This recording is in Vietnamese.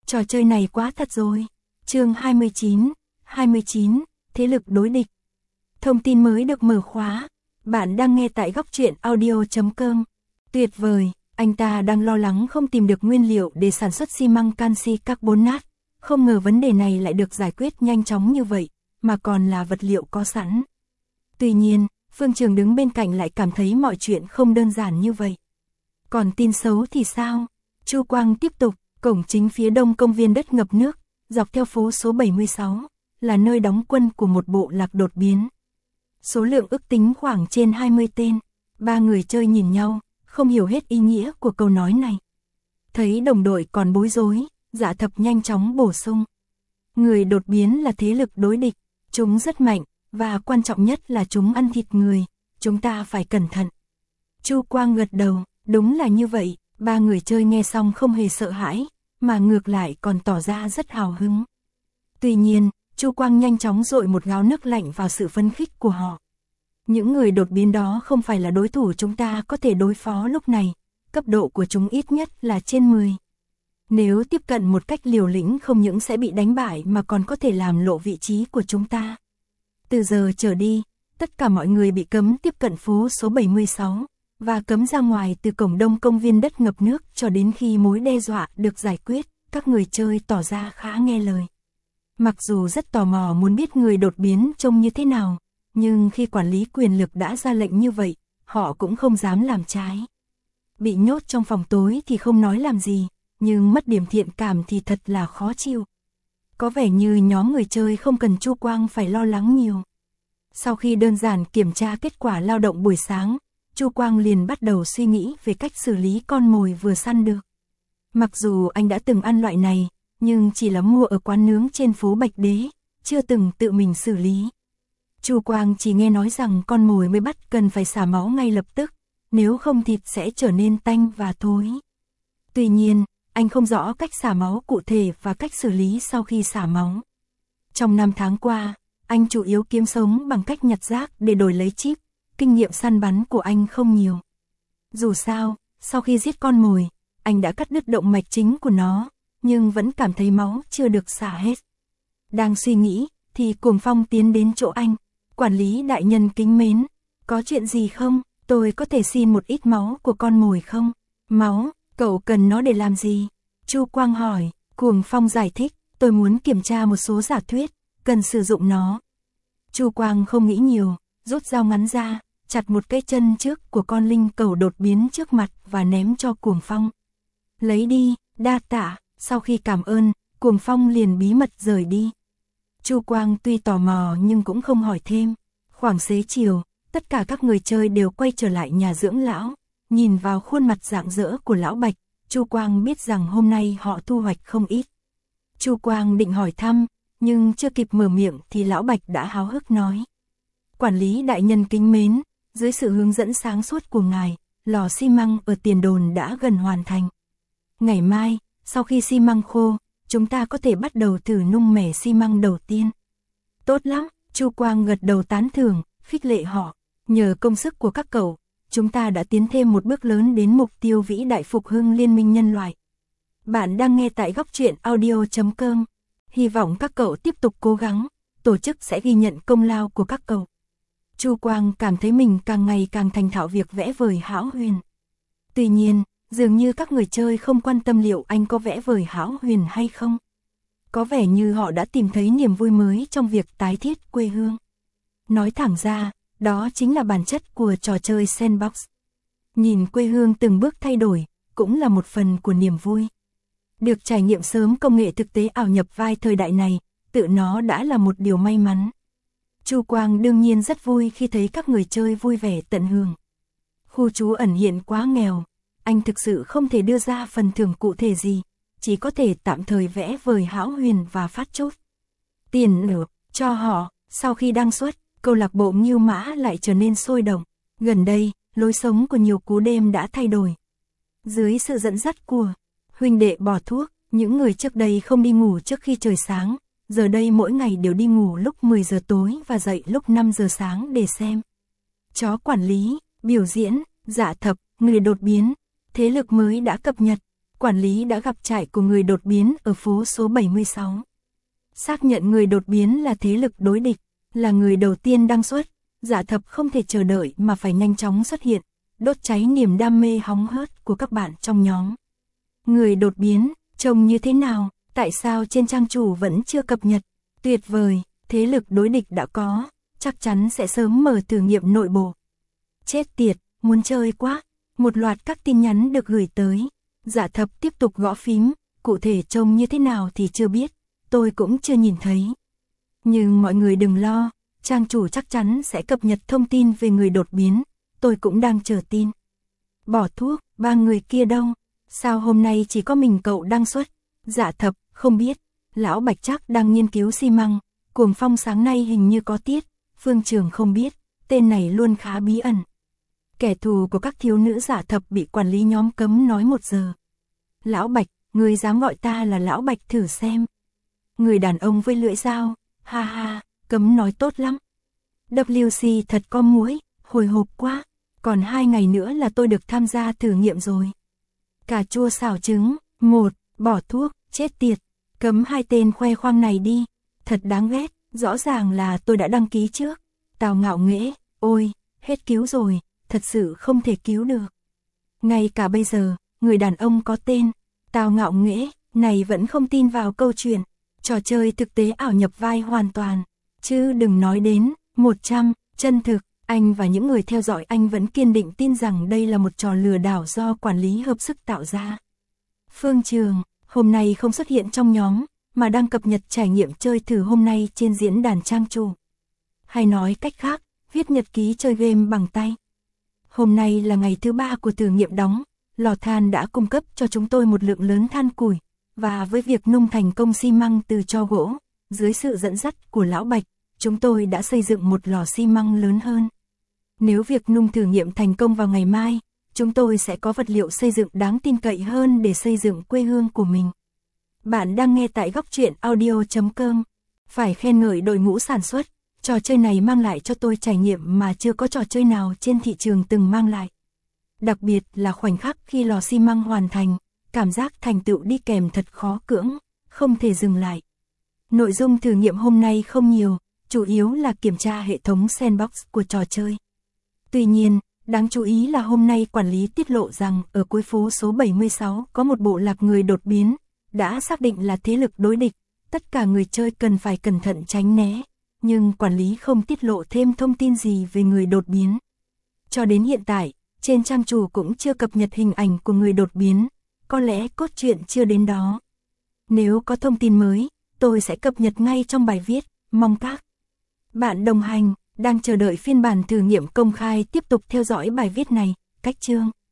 Trò chơi này quá thật rồi. Chương 29, thế lực đối địch. Thông tin mới được mở khóa. Bạn đang nghe tại góc truyện audio.com. Tuyệt vời, anh ta đang lo lắng không tìm được nguyên liệu để sản xuất xi măng canxi carbonate. Không ngờ vấn đề này lại được giải quyết nhanh chóng như vậy, mà còn là vật liệu có sẵn. Tuy nhiên, Phương Trường đứng bên cạnh lại cảm thấy mọi chuyện không đơn giản như vậy. Còn tin xấu thì sao? Chu Quang tiếp tục, cổng chính phía đông công viên đất ngập nước, dọc theo phố số 76, là nơi đóng quân của một bộ lạc đột biến. Số lượng ước tính khoảng trên 20 tên. Ba người chơi nhìn nhau, không hiểu hết ý nghĩa của câu nói này. Thấy đồng đội còn bối rối, Dạ Thập nhanh chóng bổ sung. Người đột biến là thế lực đối địch, chúng rất mạnh, và quan trọng nhất là chúng ăn thịt người, chúng ta phải cẩn thận. Chu Quang gật đầu, đúng là như vậy. Ba người chơi nghe xong không hề sợ hãi, mà ngược lại còn tỏ ra rất hào hứng. Tuy nhiên, Chu Quang nhanh chóng dội một gáo nước lạnh vào sự phấn khích của họ. Những người đột biến đó không phải là đối thủ chúng ta có thể đối phó lúc này, cấp độ của chúng ít nhất là trên 10. Nếu tiếp cận một cách liều lĩnh không những sẽ bị đánh bại mà còn có thể làm lộ vị trí của chúng ta. Từ giờ trở đi, tất cả mọi người bị cấm tiếp cận phố số 76. Và cấm ra ngoài từ cổng đông công viên đất ngập nước cho đến khi mối đe dọa được giải quyết. Các người chơi tỏ ra khá nghe lời. Mặc dù rất tò mò muốn biết người đột biến trông như thế nào, nhưng khi quản lý quyền lực đã ra lệnh như vậy, họ cũng không dám làm trái. Bị nhốt trong phòng tối thì không nói làm gì, nhưng mất điểm thiện cảm thì thật là khó chịu. Có vẻ như nhóm người chơi không cần Chu Quang phải lo lắng nhiều. Sau khi đơn giản kiểm tra kết quả lao động buổi sáng, Chu Quang liền bắt đầu suy nghĩ về cách xử lý con mồi vừa săn được. Mặc dù anh đã từng ăn loại này, nhưng chỉ là mua ở quán nướng trên phố Bạch Đế, chưa từng tự mình xử lý. Chu Quang chỉ nghe nói rằng con mồi mới bắt cần phải xả máu ngay lập tức, nếu không thịt sẽ trở nên tanh và thối. Tuy nhiên, anh không rõ cách xả máu cụ thể và cách xử lý sau khi xả máu. Trong 5 tháng qua, anh chủ yếu kiếm sống bằng cách nhặt rác để đổi lấy chip. Kinh nghiệm săn bắn của anh không nhiều. Dù sao, sau khi giết con mồi, anh đã cắt đứt động mạch chính của nó, nhưng vẫn cảm thấy máu chưa được xả hết. Đang suy nghĩ, thì Cuồng Phong tiến đến chỗ anh. Quản lý đại nhân kính mến, có chuyện gì không? Tôi có thể xin một ít máu của con mồi không? Máu, cậu cần nó để làm gì? Chu Quang hỏi. Cuồng Phong giải thích, tôi muốn kiểm tra một số giả thuyết, cần sử dụng nó. Chu Quang không nghĩ nhiều, rút dao ngắn ra, chặt một cái chân trước của con linh cẩu đột biến trước mặt và ném cho Cuồng Phong. Lấy đi, đa tạ. Sau khi cảm ơn, Cuồng Phong liền bí mật rời đi. Chu Quang tuy tò mò nhưng cũng không hỏi thêm. Khoảng xế chiều, tất cả các người chơi đều quay trở lại nhà dưỡng lão. Nhìn vào khuôn mặt rạng rỡ của lão Bạch, Chu Quang biết rằng hôm nay họ thu hoạch không ít. Chu Quang định hỏi thăm, nhưng chưa kịp mở miệng thì lão Bạch đã háo hức nói. Quản lý đại nhân kính mến, dưới sự hướng dẫn sáng suốt của ngài, lò xi măng ở tiền đồn đã gần hoàn thành. Ngày mai, sau khi xi măng khô, chúng ta có thể bắt đầu thử nung mẻ xi măng đầu tiên. Tốt lắm, Chu Quang gật đầu tán thưởng, khích lệ họ. Nhờ công sức của các cậu, chúng ta đã tiến thêm một bước lớn đến mục tiêu vĩ đại phục hưng liên minh nhân loại. Bạn đang nghe tại góc truyện audio.com. Hy vọng các cậu tiếp tục cố gắng, tổ chức sẽ ghi nhận công lao của các cậu. Chu Quang cảm thấy mình càng ngày càng thành thạo việc vẽ vời hão huyền. Tuy nhiên, dường như các người chơi không quan tâm liệu anh có vẽ vời hão huyền hay không. Có vẻ như họ đã tìm thấy niềm vui mới trong việc tái thiết quê hương. Nói thẳng ra, đó chính là bản chất của trò chơi sandbox. Nhìn quê hương từng bước thay đổi, cũng là một phần của niềm vui. Được trải nghiệm sớm công nghệ thực tế ảo nhập vai thời đại này, tự nó đã là một điều may mắn. Chu Quang đương nhiên rất vui khi thấy các người chơi vui vẻ tận hưởng. Khu trú ẩn hiện quá nghèo, anh thực sự không thể đưa ra phần thưởng cụ thể gì, chỉ có thể tạm thời vẽ vời hão huyền và phát chốt tiền nộp cho họ. Sau khi đăng xuất, câu lạc bộ Ngưu Mã lại trở nên sôi động. Gần đây, lối sống của nhiều cú đêm đã thay đổi. Dưới sự dẫn dắt của huynh đệ bỏ thuốc, những người trước đây không đi ngủ trước khi trời sáng, giờ đây mỗi ngày đều đi ngủ lúc 10 giờ tối và dậy lúc 5 giờ sáng để xem. Chó quản lý, biểu diễn, Dạ Thập, người đột biến, thế lực mới đã cập nhật. quản lý đã gặp trại của người đột biến ở phố số 76. Xác nhận người đột biến là thế lực đối địch, là người đầu tiên đăng xuất, Dạ Thập không thể chờ đợi mà phải nhanh chóng xuất hiện, đốt cháy niềm đam mê hóng hớt của các bạn trong nhóm. Người đột biến, trông như thế nào, tại sao trên trang chủ vẫn chưa cập nhật? Tuyệt vời, thế lực đối địch đã có, chắc chắn sẽ sớm mở thử nghiệm nội bộ. Chết tiệt, muốn chơi quá. Một loạt các tin nhắn được gửi tới. Dạ Thập tiếp tục gõ phím, cụ thể trông như thế nào thì chưa biết, tôi cũng chưa nhìn thấy. Nhưng mọi người đừng lo, trang chủ chắc chắn sẽ cập nhật thông tin về người đột biến, tôi cũng đang chờ tin. Bỏ thuốc, 3 người kia đâu? Sao hôm nay chỉ có mình cậu đăng xuất? Dạ Thập, không biết, lão Bạch chắc đang nghiên cứu xi măng, Cuồng Phong sáng nay hình như có tiết, Phương Trường không biết, tên này luôn khá bí ẩn. Kẻ thù của các thiếu nữ Dạ Thập bị quản lý nhóm cấm nói 1 giờ. Lão Bạch, người dám gọi ta là Lão Bạch thử xem. Người đàn ông với lưỡi dao, ha ha, cấm nói tốt lắm. WC thật có muỗi, hồi hộp quá, còn 2 ngày nữa là tôi được tham gia thử nghiệm rồi. Cà chua xào trứng, 1, bỏ thuốc, chết tiệt, cấm 2 tên khoe khoang này đi, thật đáng ghét, rõ ràng là tôi đã đăng ký trước. Tào Ngạo Nghễ, ôi, hết cứu rồi, thật sự không thể cứu được. Ngay cả bây giờ, người đàn ông có tên, Tào Ngạo Nghễ, này vẫn không tin vào câu chuyện, trò chơi thực tế ảo nhập vai hoàn toàn, chứ đừng nói đến 100, chân thực, anh và những người theo dõi anh vẫn kiên định tin rằng đây là một trò lừa đảo do quản lý hợp sức tạo ra. Phương Trường, hôm nay không xuất hiện trong nhóm, mà đang cập nhật trải nghiệm chơi thử hôm nay trên diễn đàn trang chủ. Hay nói cách khác, viết nhật ký chơi game bằng tay. Hôm nay là ngày thứ 3 của thử nghiệm đóng, lò than đã cung cấp cho chúng tôi một lượng lớn than củi, và với việc nung thành công xi măng từ tro gỗ, dưới sự dẫn dắt của Lão Bạch, chúng tôi đã xây dựng một lò xi măng lớn hơn. Nếu việc nung thử nghiệm thành công vào ngày mai, chúng tôi sẽ có vật liệu xây dựng đáng tin cậy hơn để xây dựng quê hương của mình. Bạn đang nghe tại Góc Truyện Audio.com. Phải khen ngợi đội ngũ sản xuất, trò chơi này mang lại cho tôi trải nghiệm mà chưa có trò chơi nào trên thị trường từng mang lại. Đặc biệt là khoảnh khắc khi lò xi măng hoàn thành, cảm giác thành tựu đi kèm thật khó cưỡng, không thể dừng lại. Nội dung thử nghiệm hôm nay không nhiều, chủ yếu là kiểm tra hệ thống sandbox của trò chơi. Tuy nhiên, đáng chú ý là hôm nay quản lý tiết lộ rằng ở cuối phố số 76 có một bộ lạc người đột biến, đã xác định là thế lực đối địch, tất cả người chơi cần phải cẩn thận tránh né, nhưng quản lý không tiết lộ thêm thông tin gì về người đột biến. Cho đến hiện tại, trên trang chủ cũng chưa cập nhật hình ảnh của người đột biến, có lẽ cốt truyện chưa đến đó. Nếu có thông tin mới, tôi sẽ cập nhật ngay trong bài viết, mong các bạn đồng hành, đang chờ đợi phiên bản thử nghiệm công khai tiếp tục theo dõi bài viết này, cách chương.